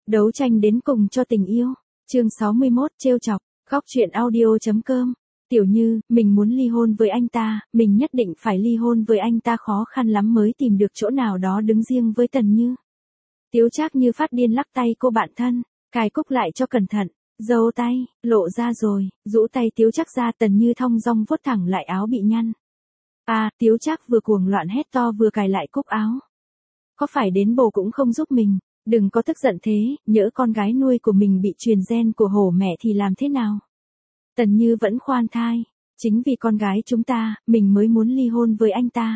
Đấu tranh đến cùng cho tình yêu. Chương 61 trêu chọc. Góc truyện audio.com. Tiểu Như, mình muốn ly hôn với anh ta, mình nhất định phải ly hôn với anh ta, khó khăn lắm mới tìm được chỗ nào đó đứng riêng với Tần Như. Tiếu Trác như phát điên lắc tay cô bạn thân, cài cúc lại cho cẩn thận, giơ tay, lộ ra rồi, rũ tay Tiếu Trác ra. Tần Như thong dong vuốt thẳng lại áo bị nhăn. Tiếu Trác vừa cuồng loạn hét to vừa cài lại cúc áo. Có phải đến bồ cũng không giúp mình, đừng có tức giận thế, nhỡ con gái nuôi của mình bị truyền gen của hổ mẹ thì làm thế nào? Tần Như vẫn khoan thai, chính vì con gái chúng ta, mình mới muốn ly hôn với anh ta.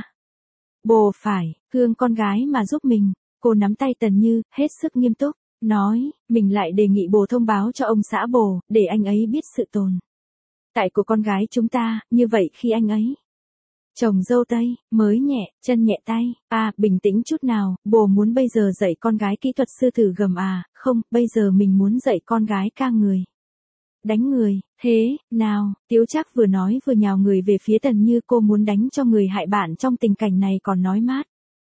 Bồ phải, thương con gái mà giúp mình. Cô nắm tay Tần Như, hết sức nghiêm túc, nói, mình lại đề nghị bồ thông báo cho ông xã bồ, để anh ấy biết sự tồn tại của con gái chúng ta, như vậy khi anh ấy chồng dâu tây, mới nhẹ, chân nhẹ tay. Bình tĩnh chút nào, bồ muốn bây giờ dạy con gái kỹ thuật sư tử gầm không, bây giờ mình muốn dạy con gái ca người. Đánh người, thế, nào, Tiếu Trác vừa nói vừa nhào người về phía Tần Như, cô muốn đánh cho người hại bạn trong tình cảnh này còn nói mát.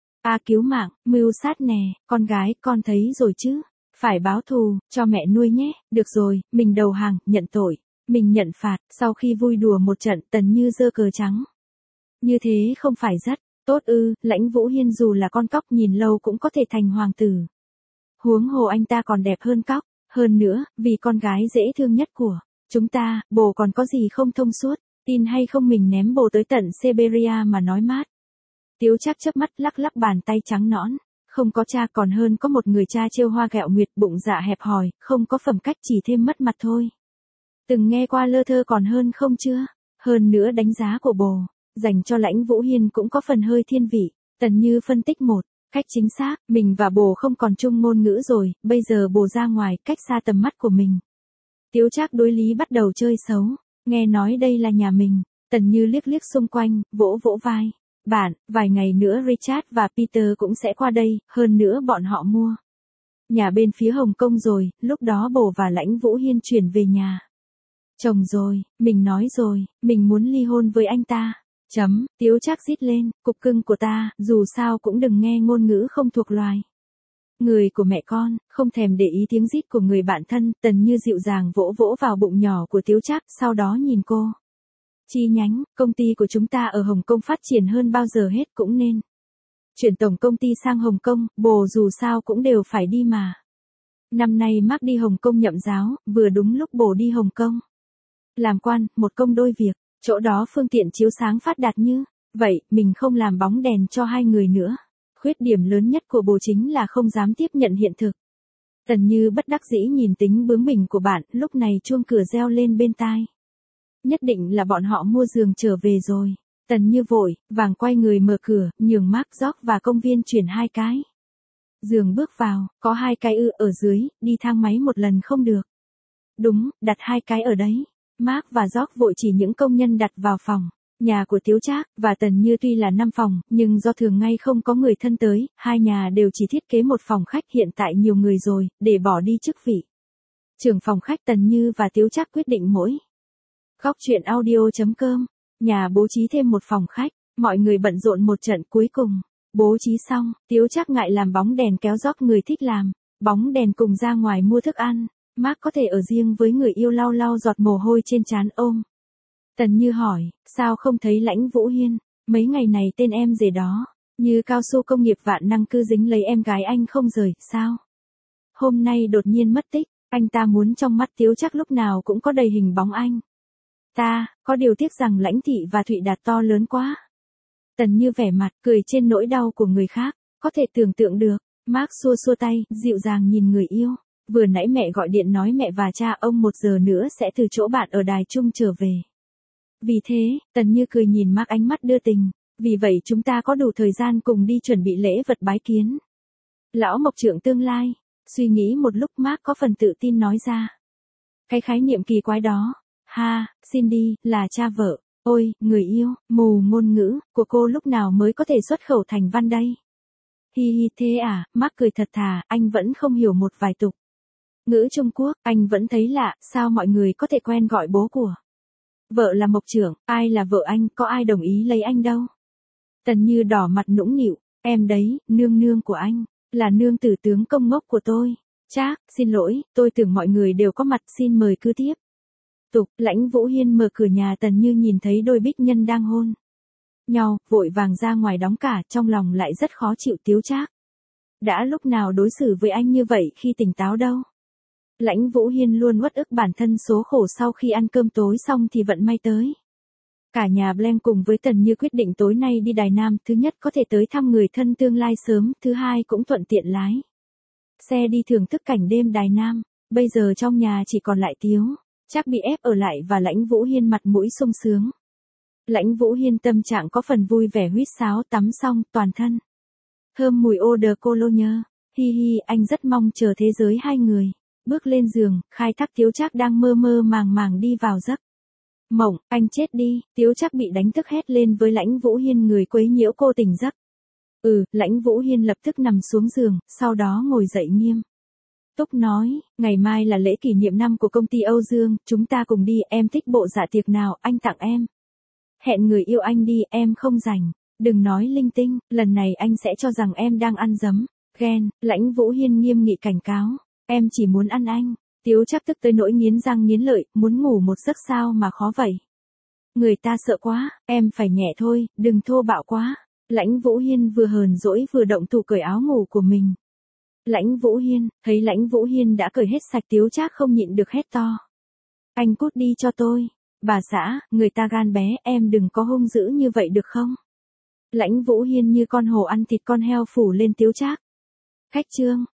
Cứu mạng, mưu sát nè, con gái, con thấy rồi chứ, phải báo thù, cho mẹ nuôi nhé, được rồi, mình đầu hàng, nhận tội, mình nhận phạt. Sau khi vui đùa một trận, Tần Như giơ cờ trắng. Như thế không phải rất tốt ư? Lãnh Vũ Hiên dù là con cóc nhìn lâu cũng có thể thành hoàng tử. Huống hồ anh ta còn đẹp hơn cóc, hơn nữa, vì con gái dễ thương nhất của chúng ta, bồ còn có gì không thông suốt, tin hay không mình ném bồ tới tận Siberia mà nói mát. Tiếu Trác chớp mắt lắc lắc bàn tay trắng nõn, không có cha còn hơn có một người cha trêu hoa ghẹo nguyệt, bụng dạ hẹp hòi, không có phẩm cách, chỉ thêm mất mặt thôi. Từng nghe qua lơ thơ còn hơn không chưa? Hơn nữa đánh giá của bồ dành cho Lãnh Vũ Hiên cũng có phần hơi thiên vị. Tần Như phân tích một cách chính xác, mình và bồ không còn chung ngôn ngữ rồi, bây giờ bồ ra ngoài, cách xa tầm mắt của mình. Tiếu Trác đối lý bắt đầu chơi xấu, nghe nói đây là nhà mình. Tần Như liếc liếc xung quanh, vỗ vỗ vai. Bạn, vài ngày nữa Richard và Peter cũng sẽ qua đây, hơn nữa bọn họ mua nhà bên phía Hồng Kông rồi, lúc đó bồ và Lãnh Vũ Hiên chuyển về nhà chồng rồi, mình nói rồi, mình muốn ly hôn với anh ta. Tiếu Trác rít lên, cục cưng của ta, dù sao cũng đừng nghe ngôn ngữ không thuộc loài người của mẹ con, không thèm để ý tiếng rít của người bạn thân. Tần Như dịu dàng vỗ vỗ vào bụng nhỏ của Tiếu Trác, sau đó nhìn cô. Chi nhánh, công ty của chúng ta ở Hồng Kông phát triển hơn bao giờ hết, cũng nên chuyển tổng công ty sang Hồng Kông, bồ dù sao cũng đều phải đi mà. Năm nay Mark đi Hồng Kông nhậm giáo, vừa đúng lúc bồ đi Hồng Kông làm quan, một công đôi việc, chỗ đó phương tiện chiếu sáng phát đạt như vậy, mình không làm bóng đèn cho hai người nữa. Khuyết điểm lớn nhất của bồ chính là không dám tiếp nhận hiện thực. Tần Như bất đắc dĩ nhìn tính bướng bỉnh của bạn, lúc này chuông cửa reo lên bên tai. Nhất định là bọn họ mua giường trở về rồi. Tần Như vội vàng quay người mở cửa, nhường Mark, George và công viên chuyển hai cái giường bước vào. Có hai cái ở dưới, đi thang máy một lần không được. Đúng, đặt hai cái ở đấy. Mark và George vội chỉ những công nhân đặt vào phòng nhà của Tiếu Trác và Tần Như. Tuy là 5 phòng, nhưng do thường ngày không có người thân tới, hai nhà đều chỉ thiết kế một phòng khách. Hiện tại nhiều người rồi, để bỏ đi chức vị trưởng phòng khách, Tần Như và Tiếu Trác quyết định mỗi góc truyện audio.com nhà bố trí thêm một phòng khách. Mọi người bận rộn một trận, cuối cùng bố trí xong, Tiếu Trác ngại làm bóng đèn kéo George, người thích làm bóng đèn, cùng ra ngoài mua thức ăn. Mark có thể ở riêng với người yêu, lau lau giọt mồ hôi trên trán ôm. Tần Như hỏi, sao không thấy Lãnh Vũ Hiên? Mấy ngày này tên em rể đó, như cao su công nghiệp vạn năng, cứ dính lấy em gái anh không rời, sao? Hôm nay đột nhiên mất tích, anh ta muốn trong mắt Tiếu Trác lúc nào cũng có đầy hình bóng anh ta, có điều tiếc rằng Lãnh Thị và Thụy Đạt to lớn quá. Tần Như vẻ mặt cười trên nỗi đau của người khác, có thể tưởng tượng được. Mark xua xua tay, dịu dàng nhìn người yêu. Vừa nãy mẹ gọi điện nói mẹ và cha ông 1 giờ nữa sẽ từ chỗ bạn ở Đài Trung trở về. Vì thế, Tần Như cười nhìn Mark, ánh mắt đưa tình. Vì vậy chúng ta có đủ thời gian cùng đi chuẩn bị lễ vật bái kiến lão mộc trưởng tương lai. Suy nghĩ một lúc, Mark có phần tự tin nói ra cái khái niệm kỳ quái đó. Cindy, là cha vợ. Ôi, người yêu, mù ngôn ngữ của cô lúc nào mới có thể xuất khẩu thành văn đây? Hi hi, thế à? Mark cười thật thà, anh vẫn không hiểu một vài tục ngữ Trung Quốc, anh vẫn thấy lạ, sao mọi người có thể quen gọi bố của vợ là mộc trưởng, ai là vợ anh, có ai đồng ý lấy anh đâu. Tần Như đỏ mặt nũng nịu, em đấy, nương nương của anh, là nương tử tướng công ngốc của tôi. Trác, xin lỗi, tôi tưởng mọi người đều có mặt, xin mời cứ tiếp. Tục, Lãnh Vũ Hiên mở cửa nhà Tần Như nhìn thấy đôi bích nhân đang hôn nhau, vội vàng ra ngoài đóng cả, trong lòng lại rất khó chịu. Tiếu Trác đã lúc nào đối xử với anh như vậy khi tỉnh táo đâu. Lãnh Vũ Hiên luôn uất ức bản thân số khổ sau khi ăn cơm tối xong thì vận may tới. Cả nhà Blanc cùng với Tần Như quyết định tối nay đi Đài Nam, thứ nhất có thể tới thăm người thân tương lai sớm, thứ hai cũng thuận tiện lái xe đi thưởng thức cảnh đêm Đài Nam. Bây giờ trong nhà chỉ còn lại Tiếu Trác bị ép ở lại và Lãnh Vũ Hiên mặt mũi sung sướng. Lãnh Vũ Hiên tâm trạng có phần vui vẻ huýt sáo, tắm xong, toàn thân thơm mùi eau de cologne. Hi hi, anh rất mong chờ thế giới hai người. Bước lên giường, khai thác Tiếu Trác đang mơ mơ màng màng đi vào giấc mộng. Anh chết đi, Tiếu Trác bị đánh thức hét lên với Lãnh Vũ Hiên, người quấy nhiễu cô tỉnh giấc. Lãnh Vũ Hiên lập tức nằm xuống giường, sau đó ngồi dậy nghiêm túc nói, ngày mai là lễ kỷ niệm năm của công ty Âu Dương, chúng ta cùng đi, em thích bộ dạ tiệc nào, anh tặng em. Hẹn người yêu anh đi, em không rảnh. Đừng nói linh tinh, lần này anh sẽ cho rằng em đang ăn dấm, ghen. Lãnh Vũ Hiên nghiêm nghị cảnh cáo, em chỉ muốn ăn anh. Tiếu Trác tức tới nỗi nghiến răng nghiến lợi, muốn ngủ một giấc sao mà khó vậy. Người ta sợ quá, em phải nhẹ thôi, đừng thô bạo quá. Lãnh Vũ Hiên vừa hờn dỗi vừa động thủ cởi áo ngủ của mình. Lãnh Vũ Hiên, thấy Lãnh Vũ Hiên đã cởi hết sạch, Tiếu Trác không nhịn được hét to. Anh cút đi cho tôi. Bà xã, người ta gan bé, em đừng có hung dữ như vậy được không? Lãnh Vũ Hiên như con hổ ăn thịt con heo phủ lên Tiếu Trác. Khách trương,